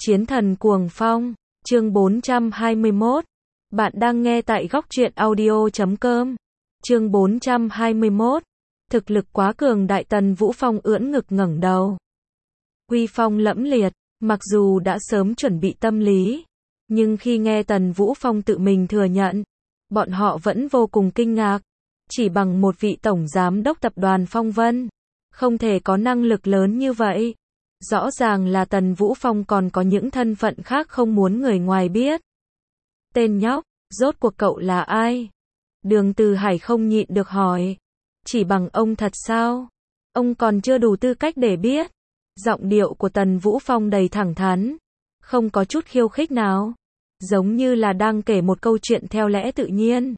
Chiến thần cuồng phong, chương 421. Bạn đang nghe tại góc truyện audio.com. Chương 421. Thực lực quá cường đại. Tần Vũ Phong ưỡn ngực ngẩng đầu. Uy phong lẫm liệt, mặc dù đã sớm chuẩn bị tâm lý, nhưng khi nghe Tần Vũ Phong tự mình thừa nhận, bọn họ vẫn vô cùng kinh ngạc. Chỉ bằng một vị tổng giám đốc tập đoàn Phong Vân, không thể có năng lực lớn như vậy. Rõ ràng là Tần Vũ Phong còn có những thân phận khác không muốn người ngoài biết. Tên nhóc, rốt cuộc cậu là ai? Đường Từ Hải không nhịn được hỏi. Chỉ bằng ông thật sao? Ông còn chưa đủ tư cách để biết. Giọng điệu của Tần Vũ Phong đầy thẳng thắn, không có chút khiêu khích nào, giống như là đang kể một câu chuyện theo lẽ tự nhiên.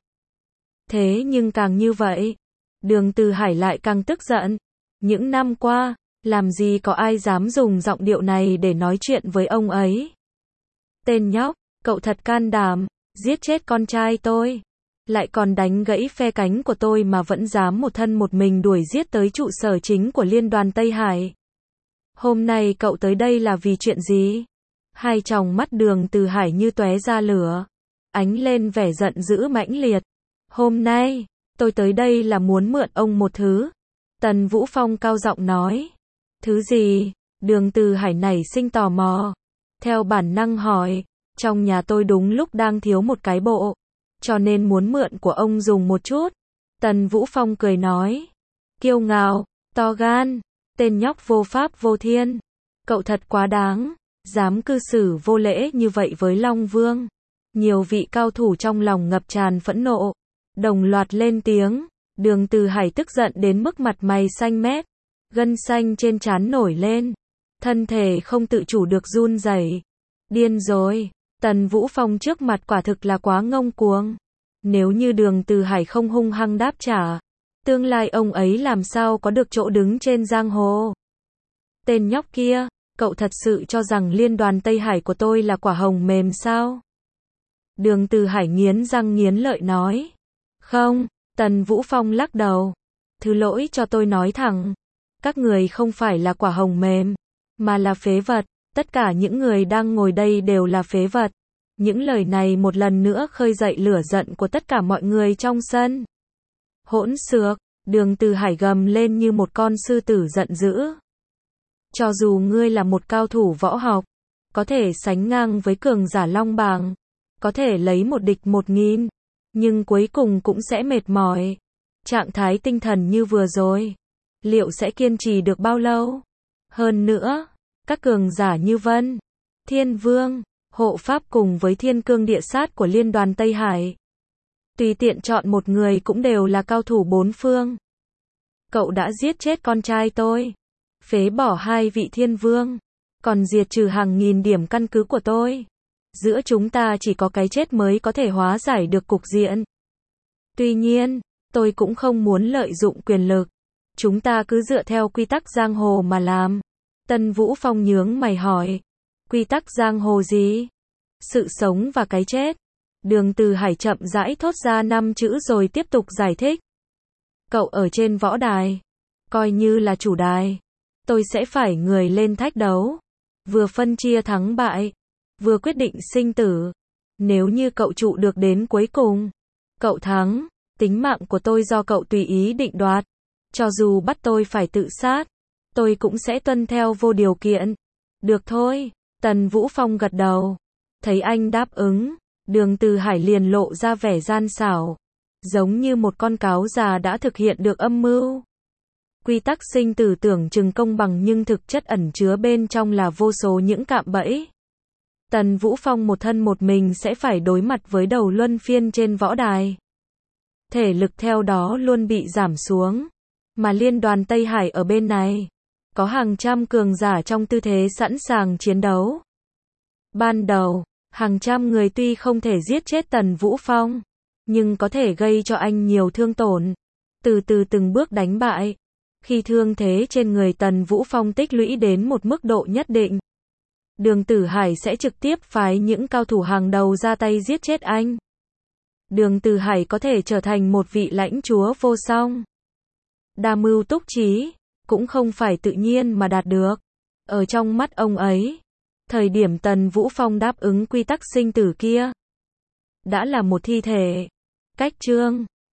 Thế nhưng càng như vậy, Đường Từ Hải lại càng tức giận. Những năm qua, làm gì có ai dám dùng giọng điệu này để nói chuyện với ông ấy. Tên nhóc, cậu thật can đảm, giết chết con trai tôi, lại còn đánh gãy phe cánh của tôi mà vẫn dám một thân một mình đuổi giết tới trụ sở chính của Liên đoàn Tây Hải. Hôm nay cậu tới đây là vì chuyện gì? Hai tròng mắt Đường Từ Hải như tóe ra lửa, ánh lên vẻ giận dữ mãnh liệt. Hôm nay, tôi tới đây là muốn mượn ông một thứ. Tần Vũ Phong cao giọng nói. Thứ gì? Đường Từ Hải nảy sinh tò mò, theo bản năng hỏi. Trong nhà tôi đúng lúc đang thiếu một cái bộ, cho nên muốn mượn của ông dùng một chút. Tần Vũ Phong cười nói. Kiêu ngạo, to gan, tên nhóc vô pháp vô thiên. Cậu thật quá đáng, dám cư xử vô lễ như vậy với Long Vương. Nhiều vị cao thủ trong lòng ngập tràn phẫn nộ, đồng loạt lên tiếng. Đường Từ Hải tức giận đến mức mặt mày xanh mét, gân xanh trên trán nổi lên, thân thể không tự chủ được run rẩy. Điên rồi, Tần Vũ Phong trước mặt quả thực là quá ngông cuồng. Nếu như Đường Từ Hải không hung hăng đáp trả, tương lai ông ấy làm sao có được chỗ đứng trên giang hồ. Tên nhóc kia, cậu thật sự cho rằng Liên đoàn Tây Hải của tôi là quả hồng mềm sao? Đường Từ Hải nghiến răng nghiến lợi nói. Không. Tần Vũ Phong lắc đầu. Thứ lỗi cho tôi nói thẳng, các người không phải là quả hồng mềm, mà là phế vật. Tất cả những người đang ngồi đây đều là phế vật. Những lời này một lần nữa khơi dậy lửa giận của tất cả mọi người trong sân. Hỗn xược, Đường Từ Hải gầm lên như một con sư tử giận dữ. Cho dù ngươi là một cao thủ võ học, có thể sánh ngang với cường giả Long Bàng, có thể lấy một địch 1000, nhưng cuối cùng cũng sẽ mệt mỏi. Trạng thái tinh thần như vừa rồi, liệu sẽ kiên trì được bao lâu? Hơn nữa, các cường giả như Vân, Thiên Vương, Hộ Pháp cùng với Thiên Cương Địa Sát của Liên đoàn Tây Hải, tùy tiện chọn một người cũng đều là cao thủ bốn phương. Cậu đã giết chết con trai tôi, phế bỏ 2 vị Thiên Vương, còn diệt trừ hàng nghìn điểm căn cứ của tôi. Giữa chúng ta chỉ có cái chết mới có thể hóa giải được cục diện. Tuy nhiên, tôi cũng không muốn lợi dụng quyền lực. Chúng ta cứ dựa theo quy tắc giang hồ mà làm. Tần Vũ Phong nhướng mày hỏi. Quy tắc giang hồ gì? Sự sống và cái chết. Đường Từ Hải chậm rãi thốt ra 5 chữ rồi tiếp tục giải thích. Cậu ở trên võ đài, coi như là chủ đài. Tôi sẽ phải người lên thách đấu, vừa phân chia thắng bại, vừa quyết định sinh tử. Nếu như cậu trụ được đến cuối cùng, cậu thắng, tính mạng của tôi do cậu tùy ý định đoạt. Cho dù bắt tôi phải tự sát, tôi cũng sẽ tuân theo vô điều kiện. Được thôi, Tần Vũ Phong gật đầu. Thấy anh đáp ứng, Đường Từ Hải liền lộ ra vẻ gian xảo, giống như một con cáo già đã thực hiện được âm mưu. Quy tắc sinh tử tưởng chừng công bằng nhưng thực chất ẩn chứa bên trong là vô số những cạm bẫy. Tần Vũ Phong một thân một mình sẽ phải đối mặt với đầu luân phiên trên võ đài. Thể lực theo đó luôn bị giảm xuống. Mà Liên đoàn Tây Hải ở bên này, có hàng trăm cường giả trong tư thế sẵn sàng chiến đấu. Ban đầu, hàng trăm người tuy không thể giết chết Tần Vũ Phong, nhưng có thể gây cho anh nhiều thương tổn. Từ từ từng bước đánh bại. Khi thương thế trên người Tần Vũ Phong tích lũy đến một mức độ nhất định, Đường Từ Hải sẽ trực tiếp phái những cao thủ hàng đầu ra tay giết chết anh. Đường Từ Hải có thể trở thành một vị lãnh chúa vô song. Đa mưu túc trí, cũng không phải tự nhiên mà đạt được. Ở trong mắt ông ấy, Thời điểm Tần Vũ Phong đáp ứng quy tắc sinh tử kia, đã là một thi thể. Cách chương